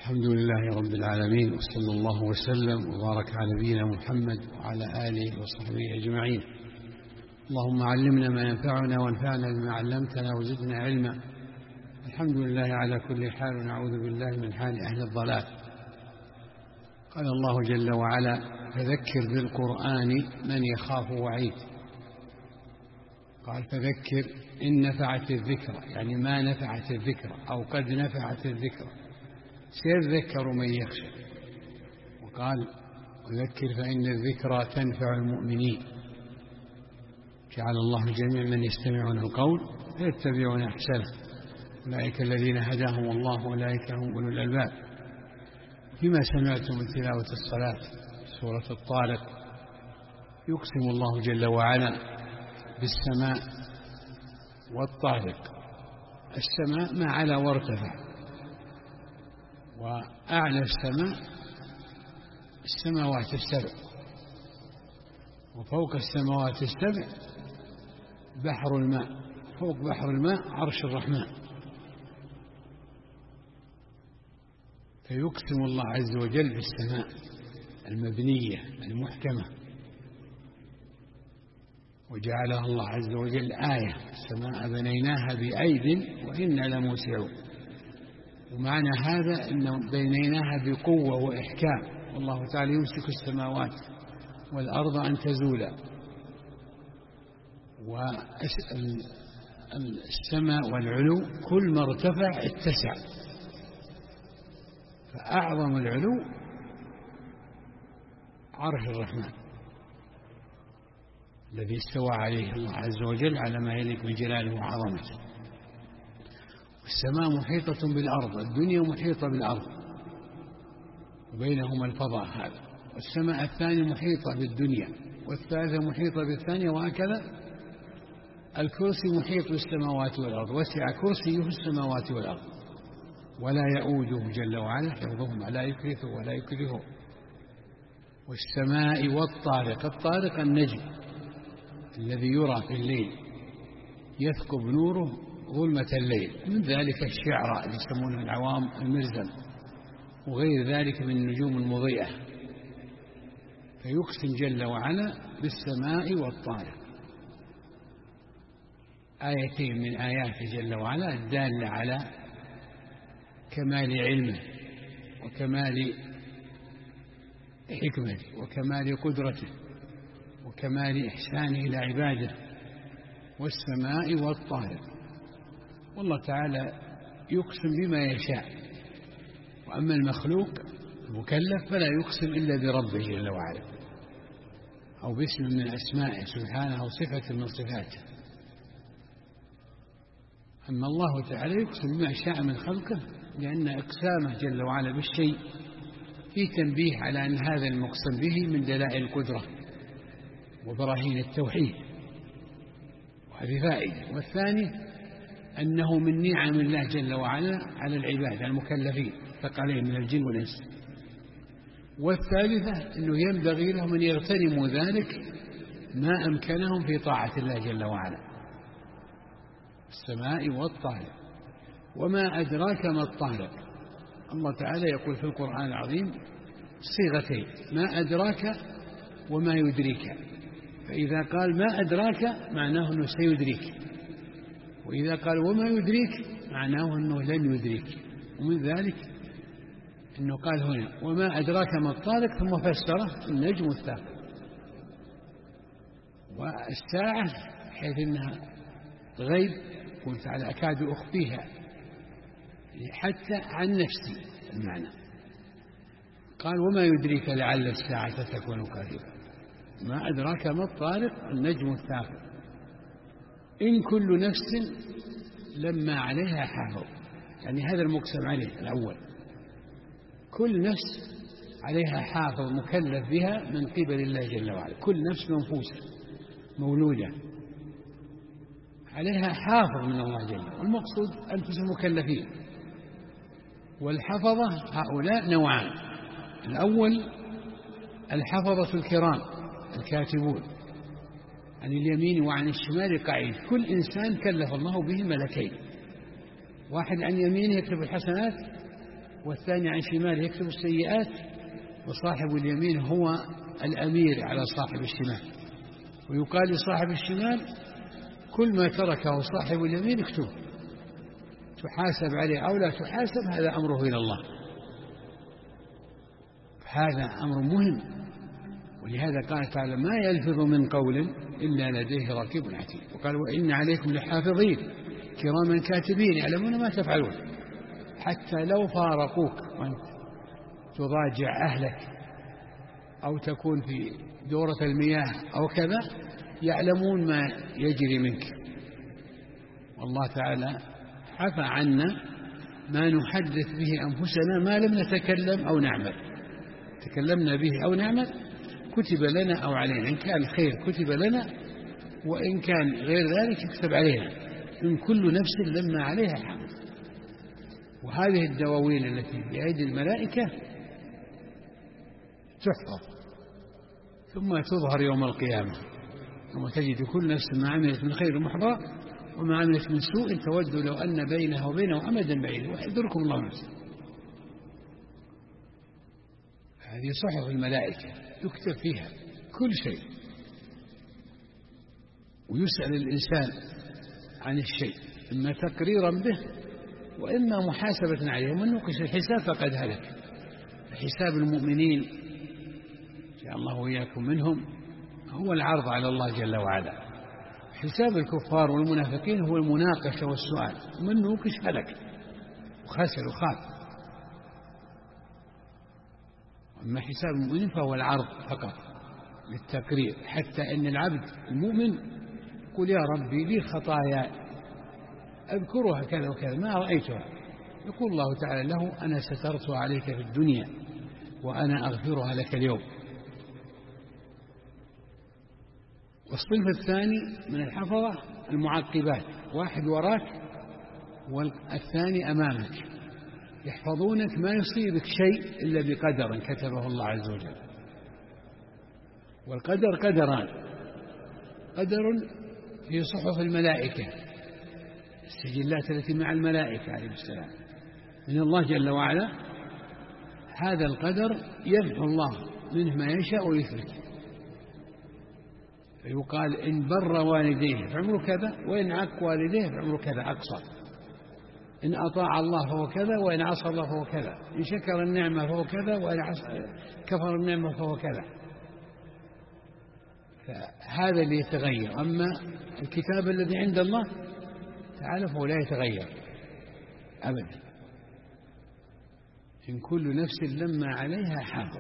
الحمد لله رب العالمين، وصلى الله وسلم وبارك على نبينا محمد وعلى آله وصحبه أجمعين. اللهم علمنا ما ينفعنا وانفعنا بما علمتنا وزدنا علما. الحمد لله على كل حال، ونعوذ بالله من حال أهل الضلال. قال الله جل وعلا: فذكر بالقرآن من يخاف وعيد. قال فذكر إن نفعت الذكرى، يعني ما نفعت الذكرى أو قد نفعت الذكرى، سيذكر من يخشى. وقال وذكر فإن الذكرى تنفع المؤمنين. جعل الله جميع من يستمعون القول فيتبعون أحسنه، أولئك الذين هداهم الله وأولئك هم أولو الألباب. فيما سمعتم من تلاوة الصلاة سورة الطارق يقسم الله جل وعلا بالسماء والطارق. السماء ما علا وارتفع، وأعلى السماء السماوات السبع، وفوق السماوات السبع بحر الماء، فوق بحر الماء عرش الرحمن. فيقسم الله عز وجل بالسماء المبنية المحكمة، وجعلها الله عز وجل آية: السماء بنيناها بأيد وإنا لموسعون. ومعنى هذا أنه بنيناها بقوة وإحكام، والله تعالى يمسك السماوات والأرض أن تزولا. والسماء والعلو كل ما ارتفع اتسع، فأعظم العلو عرش الرحمن الذي استوى عليه الله عز وجل على ما يليق من جلاله وعظمته. والسماء محيطة بالأرض، الدنيا محيطة بالأرض وبينهما الفضاء هذا. والسماء الثانية محيطة بالدنيا، والثالثة محيطة بالثانية، وهكذا. الكرسي محيط بالسماوات والأرض، وسع كرسيه السماوات والأرض ولا يؤوده جل وعلا حفظهما، لا يكرثه ولا يكرهه. والسماء والطارق. الطارق النجم الذي يرى في الليل يثقب نوره ظلمة الليل، من ذلك الشعراء اللي يسمونه العوام المرزم، وغير ذلك من النجوم المضيئة. فيقسم جل وعلا بالسماء والطارق، آيتين من آياته جل وعلا الدالة على كمال علمه وكمال حكمته وكمال قدرته وكمال إحسانه إلى عباده. والسماء والطارق. والله تعالى يقسم بما يشاء، وأما المخلوق المكلف فلا يقسم إلا بربه جل وعلا، أو باسم من أسمائه سبحانه أو صفة من صفاته. أما الله تعالى يقسم بما شاء من خلقه، لأن إقسامه جل وعلا بالشيء في تنبيه على أن هذا المقسم به من دلائل القدرة وبراهين التوحيد، وهذه فائدة. والثاني أنه من نعم الله جل وعلا على العباد المكلفين ثقلين من الجن والإنس. والثالثة أنه ينبغي لهم أن يغتنموا ذلك ما أمكنهم في طاعة الله جل وعلا. السماء والطارق. وما أدراك ما الطارق. الله تعالى يقول في القرآن العظيم صيغتين: ما أدراك وما يدريك. فإذا قال ما أدراك معناه أنه سيدريك، وإذا قال وما يدريك معناه أنه لن يدريك. ومن ذلك أنه قال هنا وما أدراك ما الطارق، ثم فسره النجم الثاقب. والساعة حيث أنها غيب، قلت تعالى أكاد أخفيها حتى عن نفسي المعنى. قال وما يدريك لعل الساعة تكون قريبا. ما أدراك ما الطارق النجم الثاقب. إن كل نفس لما عليها حافظ، يعني هذا المقسم عليه الأول، كل نفس عليها حافظ مكلف بها من قبل الله جل وعلا. كل نفس منفوسة مولودة عليها حافظ من الله جل وعلا، والمقصود أنفس المكلفين. والحفظة هؤلاء نوعان: الأول الحفظة الكرام الكاتبون عن اليمين وعن الشمال قعيد. كل إنسان كلف الله به ملكين، واحد عن يمينه يكتب الحسنات، والثاني عن شماله يكتب السيئات، وصاحب اليمين هو الأمير على صاحب الشمال. ويقال لصاحب الشمال كل ما تركه صاحب اليمين اكتبه، تحاسب عليه أو لا تحاسب، هذا أمره إلى الله. هذا أمر مهم، ولهذا قال تعالى: ما يلفظ من قول إلا لديه رقيب عتيد. وقال: وإن عليكم لحافظين كراما كاتبين يعلمون ما تفعلون. حتى لو فارقوك وأنت تراجع أهلك أو تكون في دورة المياه أو كذا، يعلمون ما يجري منك. والله تعالى عفى عنا ما نحدث به أنفسنا ما لم نتكلم أو نعمل. تكلمنا به أو نعمل كتب لنا أو علينا، إن كان خير كتب لنا، وإن كان غير ذلك يكتب علينا. إن كل نفس لما عليها حافظ. وهذه الدواوين التي بأيدي الملائكة تحفظ ثم تظهر يوم القيامة، ثم تجد كل نفس ما عملت من خير محضرة وما عملت من سوء تود لو أن بينها وبينه أمدا بعيدا ويحذركم الله نفسه. هذه صحف الملائكة يكتب فيها كل شيء، ويسأل الإنسان عن الشيء إما تقريرا به وإما محاسبة عليه. ومن نوقش الحساب فقد هلك. حساب المؤمنين جاء الله وإياكم منهم هو العرض على الله جل وعلا. حساب الكفار والمنافقين هو المناقشة والسؤال، ومن نوقش هلك وخسر وخاب. أما حساب المؤمنين فهو العرض فقط للتقرير، حتى أن العبد المؤمن يقول: يا ربي لي خطايا أذكرها كذا وكذا ما رأيتها. يقول الله تعالى له: أنا سترتها عليك في الدنيا وأنا أغفرها لك اليوم. والصنف الثاني من الحفظة المعقبات، واحد وراك والثاني أمامك، يحفظونك ما يصيبك شيء إلا بقدر كتبه الله عز وجل. والقدر قدران: قدر في صحف الملائكة، السجلات التي مع الملائكة عليه السلام من الله جل وعلا. هذا القدر يمحو الله منه ما يشاء ويثبت، فيقال: إن بر والديه فعمره كذا، وإن عق والديه فعمره كذا أقصر. إن أطاع الله فهو كذا، وإن عصى الله فهو كذا. إن شكر النعمة فهو كذا، وإن كفر النعمة فهو كذا. فهذا اللي يتغير. أما الكتاب الذي عند الله تعالى فهو لا يتغير أبدا. إن كل نفس لما عليها حافظ.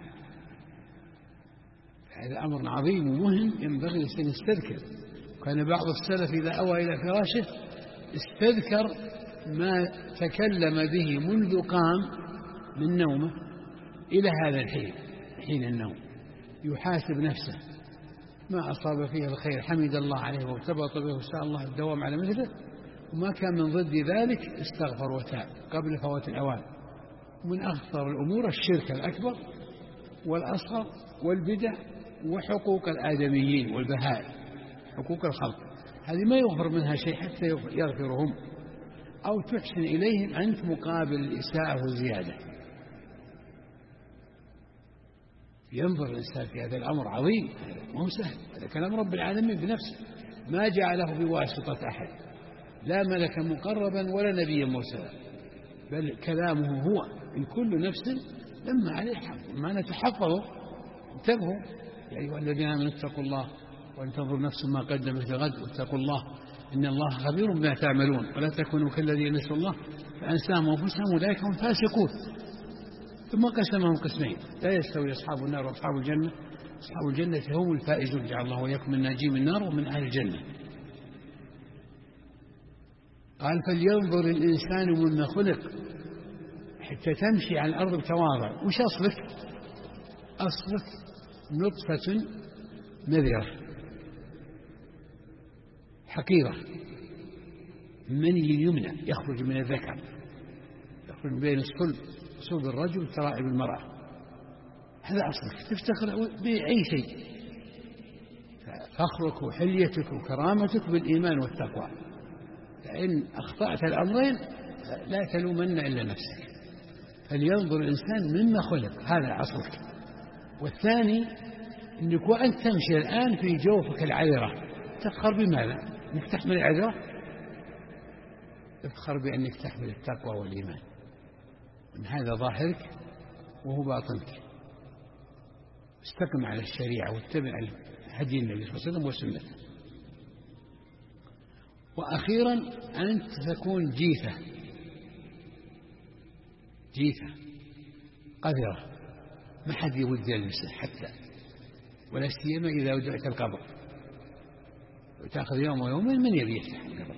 هذا أمر عظيم ومهم ينبغي أن نستذكر. كان بعض السلف إذا أوى إلى فراشه استذكر ما تكلم به منذ قام من نومه إلى هذا الحين، حين النوم، يحاسب نفسه ما أصاب فيه الخير حمد الله عليه وارتبط به وسأل الله الدوام على مثله، وما كان من ضد ذلك استغفر وتاب قبل فوات الأوان. ومن أخطر الأمور الشرك الأكبر والأصغر والبدع وحقوق الآدميين والبهائم، حقوق الخلق، هذه ما يغفر منها شيء حتى يغفرهم أو تحسن إليهم أنت مقابل الإساءة والزيادة. ينظر الإنسان في هذا الأمر عظيم، ما هو سهل. هذا كلام رب العالمين بنفسه، ما جعله بواسطة أحد، لا ملكا مقربا ولا نبيا مرسلا، بل كلامه هو. إن كل نفس لما عليه حق، ما نتحفظه. انتبهوا يا أيها الذين آمنوا اتقوا الله ولتنظر نفس ما قدمت لغد واتقوا الله إن الله خبير بما تعملون ولا تكونوا كالذين نسوا الله فأنساهم أنفسهم أولئك هم الفاسقون. ثم قسمهم قسمين: لا يستوي أصحاب النار وأصحاب الجنة، أصحاب الجنة هم الفائزون، جعل الله وإياكم من ناجين من النار ومن أهل الجنة. قال: فلينظر الإنسان مما خلق، حتى تمشي على الأرض بتواضع. وش أصلك؟ أصلك نطفة مذرة حقيرة، مني يمنى يخرج من الذكر، يخرج بين صلب الرجل وترائب المرأة. هذا أصلك، تفتخر بأي شيء. فخرك وحليتك وكرامتك بالإيمان والتقوى. فإن أخطأت الأمرين لا تلومن إلا نفسك. فلينظر الإنسان مما خلق، هذا أصلك. والثاني أنك وأنت تمشي الآن في جوفك العذرة تفخر بماذا؟ أنك تحمل العذرة؟ تفخر بأنك تحمل التقوى والإيمان، أن هذا ظاهرك وهو باطنك. استقم على الشريعة واتبع هدي النبي صلى الله عليه وسلم وسنته. وأخيرا أنت تكون جيفة قذرة، ما حد يود يلمسه حتى، ولا سيما إذا ودعت القبر وتأخذ يوم ويومين من يبي يفتح القبر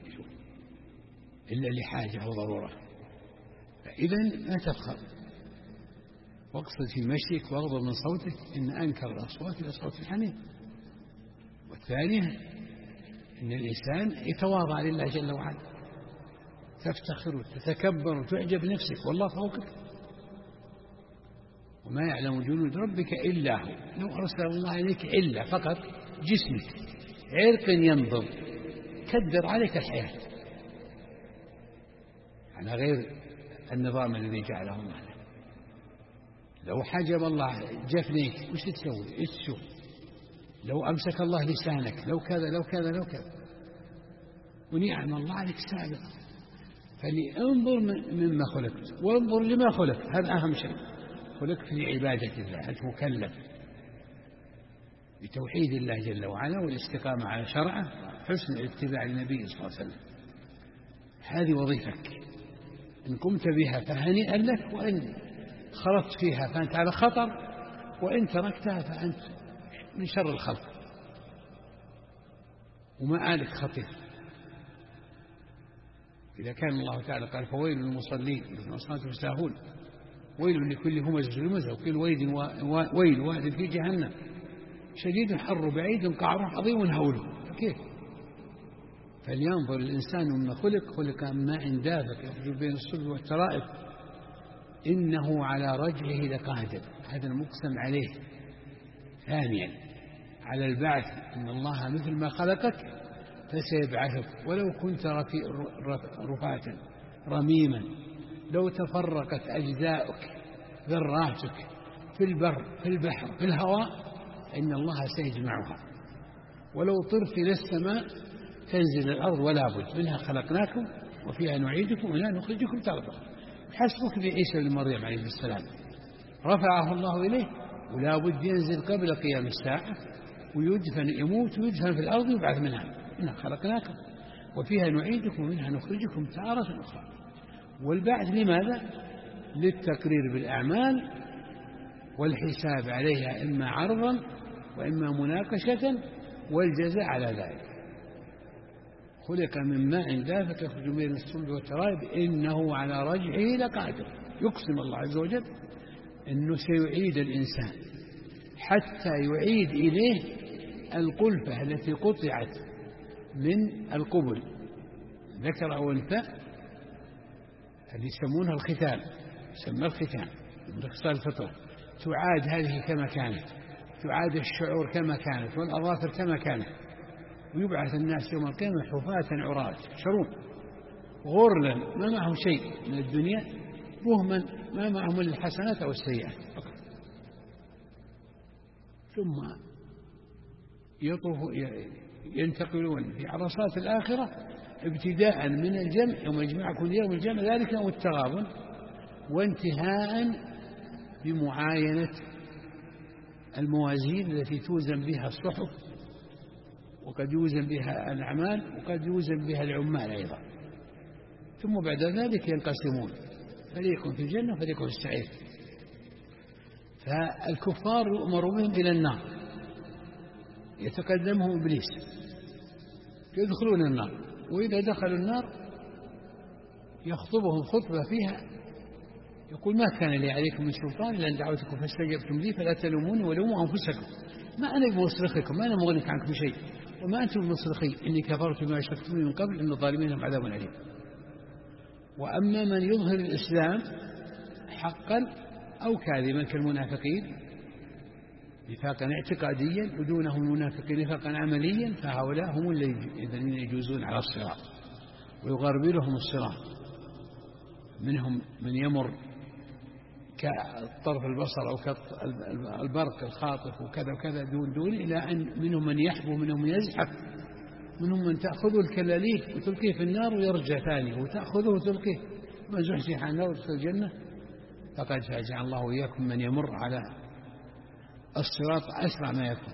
إلا لحاجة أو ضرورة. فإذا لا تفخر، واقصد في مشيك واغضب من صوتك، إن أنكر الأصوات لصوت الحميد. والثانية إن الإنسان يتواضع لله جل وعلا، تفتخر وتتكبر وتعجب نفسك والله فوقك، وما يعلم جنود ربك إلا هو. لو أرسل الله عليك إلا فقط جسمك عرق ينبض كدر عليك الحياة على غير النظام الذي جعله الله. لو حجب الله جفنيك وش تسوي؟ ايش تشوف؟ لو أمسك الله لسانك لو كذا لو كذا لو كذا، ونعم الله عليك سابقا. فلينظر مما خلقت وانظر لما خلق، هذا أهم شيء. خلق في عبادة الله، أنت مكلف بتوحيد الله جل وعلا والاستقامة على شرعه، حسن الاتباع للنبي صلى الله عليه وسلم. هذه وظيفتك، إن قمت بها فهنيئا لك، وإن خرجت فيها فأنت على خطر، وإن تركتها فأنت من شر الخلق ومآلك خطير. إذا كان الله تعالى قال فويل للمصلين الذين صلاتهم ساهون ويل لكل همزة لمزة وكل ويل واد في جهنم شديد حر بعيد قعر عظيم هوله. كيف؟ فلينظر الإنسان مما خلق من ماء دافق يخرج بين الصلب والترائب إنه على رجعه لقادر. هذا المقسم عليه. ثانيا على البعث، إن الله مثل ما خلقك فسيبعثك ولو كنت رفاة رميما، لو تفرقت أجزاؤك ذراتك في البر في البحر في الهواء إن الله سيجمعها. ولو طرت إلى السماء تنزل الأرض ولا بد منها خلقناكم وفيها نعيدكم ومنها نخرجكم تارة. حسبك بعيسى بن مريم عليه السلام، رفعه الله إليه ولا بد ينزل قبل قيام الساعة ويدفن، يموت ويدفن في الأرض ويبعث منها خلقناكم وفيها نعيدكم ومنها نخرجكم تارة أخرى. والبعث لماذا؟ للتقرير بالأعمال والحساب عليها، إما عرضا وإما مناقشة والجزاء على ذلك. خلق من ماء دافق يخرج بين الصلب والترائب إنه على رجعه لقادر. يقسم الله عز وجل أنه سيعيد الإنسان حتى يعيد إليه القلفة التي قطعت من القبل، ذكر أو أنثى، اللي يسمونها الختان، يسمى الختان من خصال الفطرة، تعاد هذه كما كانت، تعاد الشعور كما كانت والأظافر كما كانت، ويبعث الناس يوم القيامة حفاة عراة شرون غرلا ما معهم شيء من الدنيا، بهما ما معهم الحسنات أو السيئات فقط. ثم ينتقلون في عرصات الآخرة ابتداء من الجمع يوم يجمعكم يوم الجمع ذلك يوم التغابن، وانتهاء بمعاينة الموازين التي توزن بها الصحف، وقد يوزن بها الأعمال وقد يوزن بها العمال أيضا. ثم بعد ذلك ينقسمون، فريق في الجنة وفريق في السعير. فالكفار يؤمر بهم إلى النار، يتقدمهم إبليس يدخلون النار، وإذا دخلوا النار يخطبهم خطبة فيها يقول ما كان لي عليكم من سلطان إلا أن دعوتكم فاستجبتم لي فلا تلوموني ولوموا أنفسكم ما أنا بمصرخكم، ما أنا مغنيك عنكم شيء وما أنتم بمصرخي إني كفرت بما أشركتموني من قبل إن الظالمين لهم عذاب أليم. وأما من يظهر الإسلام حقا أو كاذبا كالمنافقين نفاقا اعتقاديا ودونهم المنافقين نفاقا عمليا، فهؤلاء هم الذين يجوزون على الصراط ويغربلهم الصراط. منهم من يمر كطرف البصر أو كالبرق الخاطف وكذا وكذا دون إلى أن منهم من يحبو منهم من يزحف، منهم من تأخذه الكلاليب وتلقيه في النار ويرجع ثاني، وتأخذه وتلقيه. من زحزح عن النار وادخل الجنة فقد فاز. جعل الله وإياكم من يمر على الصراط أسرع ما يكون،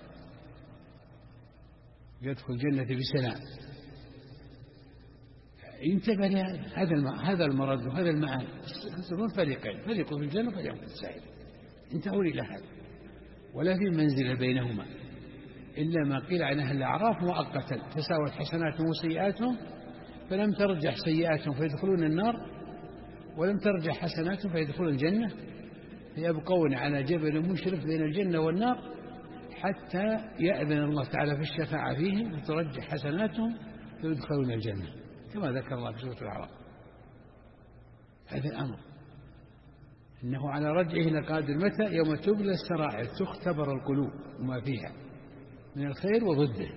يدخل الجنة بسلام. انتبه هذا المرض وهذا المآل. يصيرون فريقين، فريق في الجنة وفريق في السعير، انتهوا إلى هذا، ولا في منزل بينهما إلا ما قيل عن أهل الأعراف مؤقتا، تساوت حسناتهم وسيئاتهم فلم ترجح سيئاتهم فيدخلون النار، ولم ترجح حسناتهم فيدخلون الجنة، فيبقون على جبل مشرف بين الجنة والنار حتى يأذن الله تعالى في الشفاعة فيهم وترجح حسناتهم فيدخلون الجنة كما ذكر الله في سورة الأعراف. هذا الأمر إنه على رجعه لقادر. متى؟ يوم تبلى السرائر، تختبر القلوب وما فيها من الخير وضده،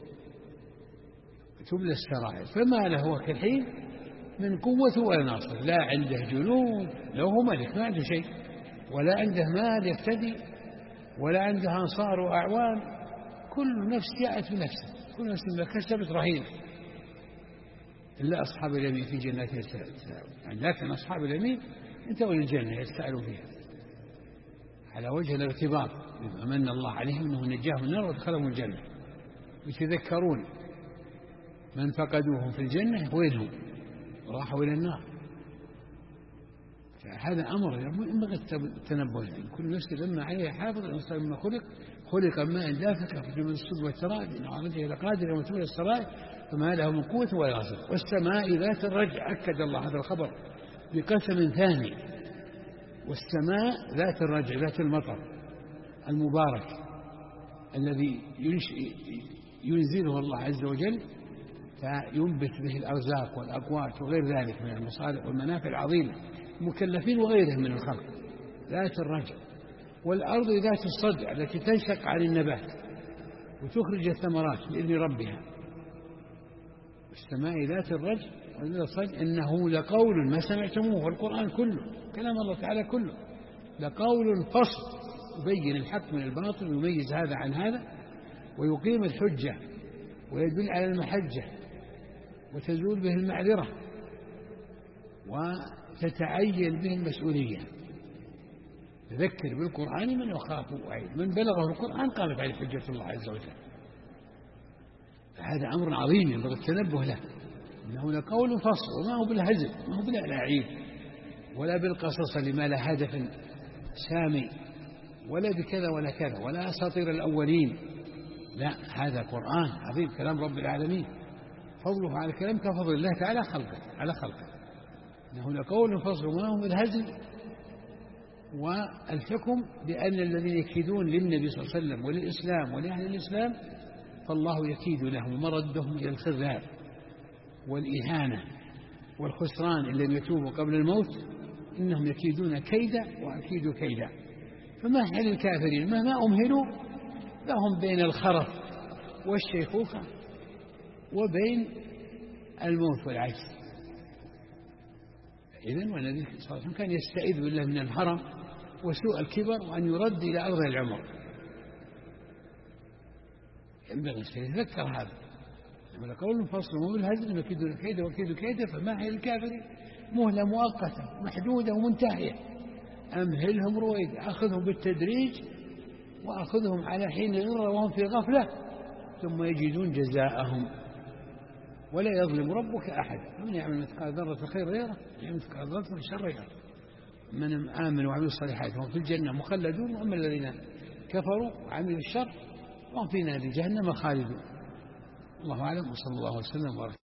تبلى السرائر، فما له هو كالحين من قوة ولا ناصر، لا عنده جنود، لو هو ملك ما عنده شيء، ولا عنده مال يفتدي، ولا عنده أنصار وأعوان، كل نفس جاءت بنفسه، كل نفس ما كسبت رهينة، إلا أصحاب اليمين في جنات يتساءلون. يعني لكن أصحاب اليمين انتهوا للجنة يتساءلون فيها على وجه الارتباط، بما من الله عليهم أنه نجاهم النار وادخلهم الجنة، يتذكرون من فقدوهم في الجنة وينهم راحوا إلى النار. فهذا أمر ينبغي التنبه. يعني كل نفس لما عليها حافظ، الإنسان لما خلق ماء دافق يخرج من الصلب والترائب، إنه على رجله لقادر يوم تبلى السرائر فما له من قوة ولا ناصر. والسماء ذات الرجع، أكد الله هذا الخبر بقسم ثاني، والسماء ذات الرجع، ذات المطر المبارك الذي ينزله الله عز وجل فينبت به الأرزاق والأقوات وغير ذلك من المصالح والمنافع العظيمة مكلفين وغيرهم من الخلق، ذات الرجع. والأرض ذات الصدع التي تنشق عن النبات وتخرج الثمرات بإذن ربها. والسماء ذات الرجع وذات الصدع إنه لقول ما سمعتموه، والقرآن كله كلام الله تعالى كله لقول فصل يبين الحق من الباطل ويميز هذا عن هذا ويقيم الحجة ويدل على المحجة وتزول به المعذرة وتتعين به المسؤولية. تذكر بالقرآن من يخاف وعيد، من بلغه القرآن قامت عليه حجة الله عز وجل. فهذا أمر عظيم ينبغي التنبه له، إنه لقول فصل، وما هو بالهزل، ما هو بالألاعيب ولا بالقصص لما لا هدف سامي ولا بكذا ولا كذا ولا أساطير الأولين، لا، هذا قرآن عظيم كلام رب العالمين، فضله على الكلام كفضل الله تعالى على خلقه، إنه لقول فصل وما هو بالهزل. والحكم بأن الذين يكيدون للنبي صلى الله عليه وسلم وللإسلام ولأهل الإسلام فالله يكيد لهم ومردهم إلى الخذلان والإهانة والخسران إن لم يتوبوا قبل الموت، إنهم يكيدون كيدا وأكيد كيدا. فمهل الكافرين مهما أمهلوا لهم بين الخرف والشيخوخة وبين الموت والعجز. إذن والنبي صلى الله عليه وسلم كان يستعيذ بالله من الهرم وسوء الكبر وأن يرد إلى أرض العمر. ينبغي أن يتذكر هذا، لما قول فصل وما بالهزل نكيد كيدا وكيد كيدا. فمهل الكافرين مهلة مؤقتة محدودة ومنتهية، أمهلهم رويد، أخذهم بالتدريج وأخذهم على حين غرة وهم في غفلة ثم يجدون جزاءهم. ولا يظلم ربك أحد، من يعمل مثقال ذرة خير يره، يعمل مثقال ذرة شر يره. من آمن وعملوا الصالحات هم في الجنة مخلدون، وأما الذين كفروا وعملوا الشر وهم في نار جهنم خالدون. الله أعلم، وصلى الله وسلم وبارك.